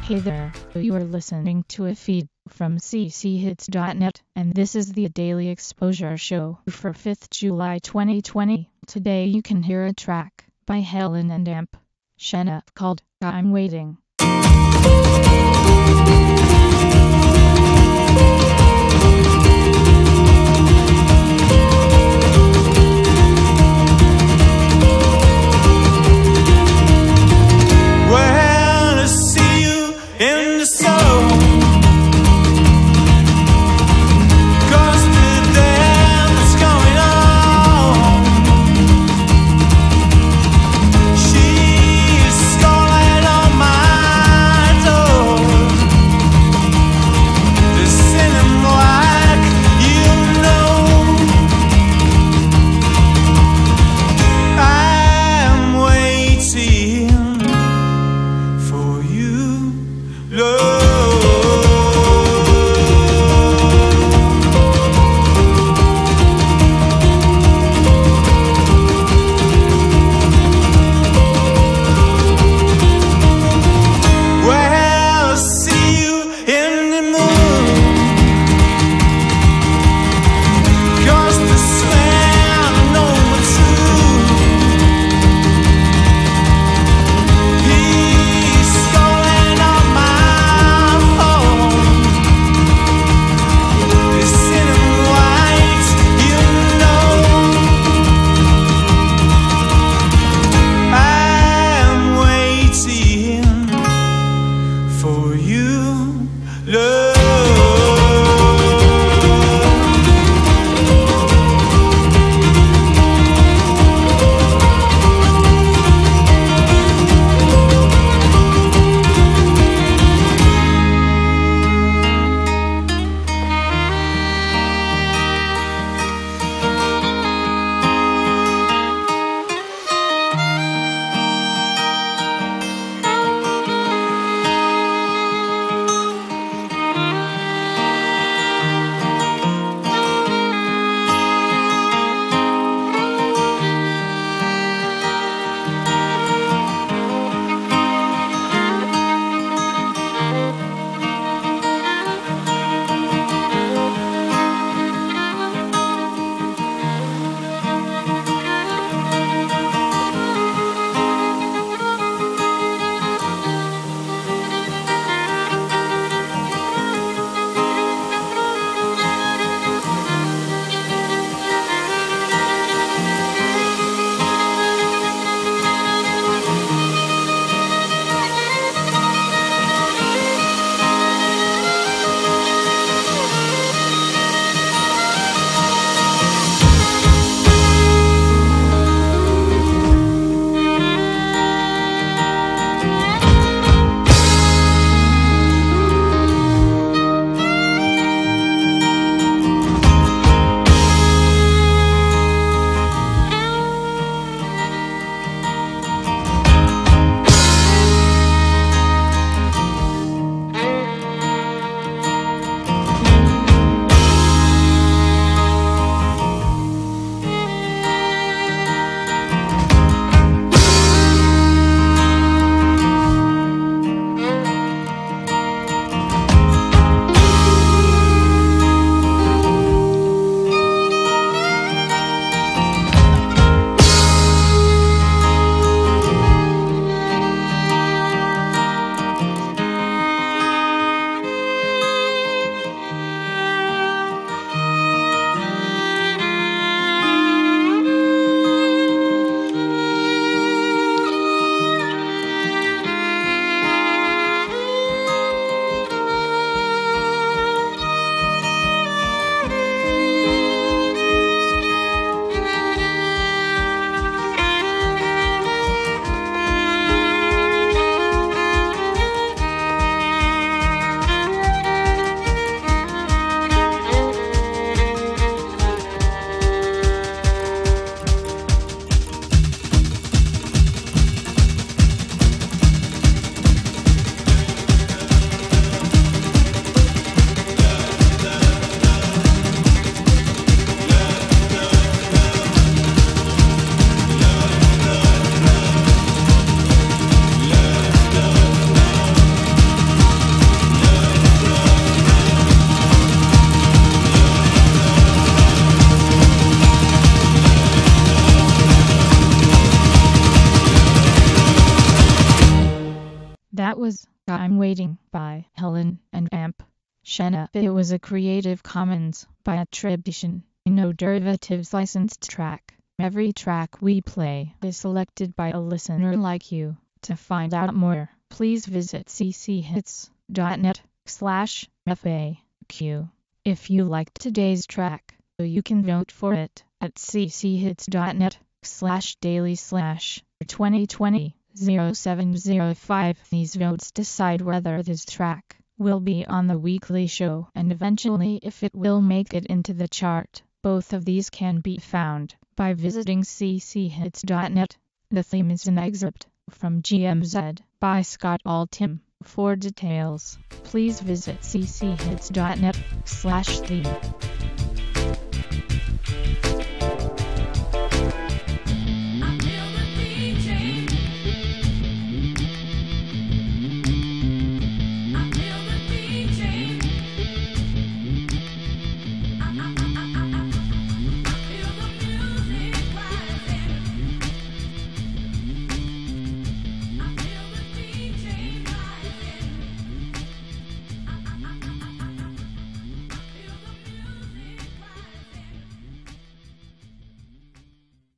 Hey there, you are listening to a feed from cchits.net, and this is the Daily Exposure Show for 5th July 2020. Today you can hear a track by Helen and Amp, Shenna, called I'm Waiting. She's calling on my was I'm Waiting by Helen and Amp. Shena. It was a Creative Commons by attribution, no derivatives licensed track. Every track we play is selected by a listener like you. To find out more, please visit cchits.net/FAQ. If you liked today's track, you can vote for it at cchits.net/daily/2020-0705. These votes decide whether this track will be on the weekly show and eventually if it will make it into the chart. Both of these can be found by visiting cchits.net. The theme is an excerpt from GMZ by Scott Altham. For details, please visit cchits.net/theme.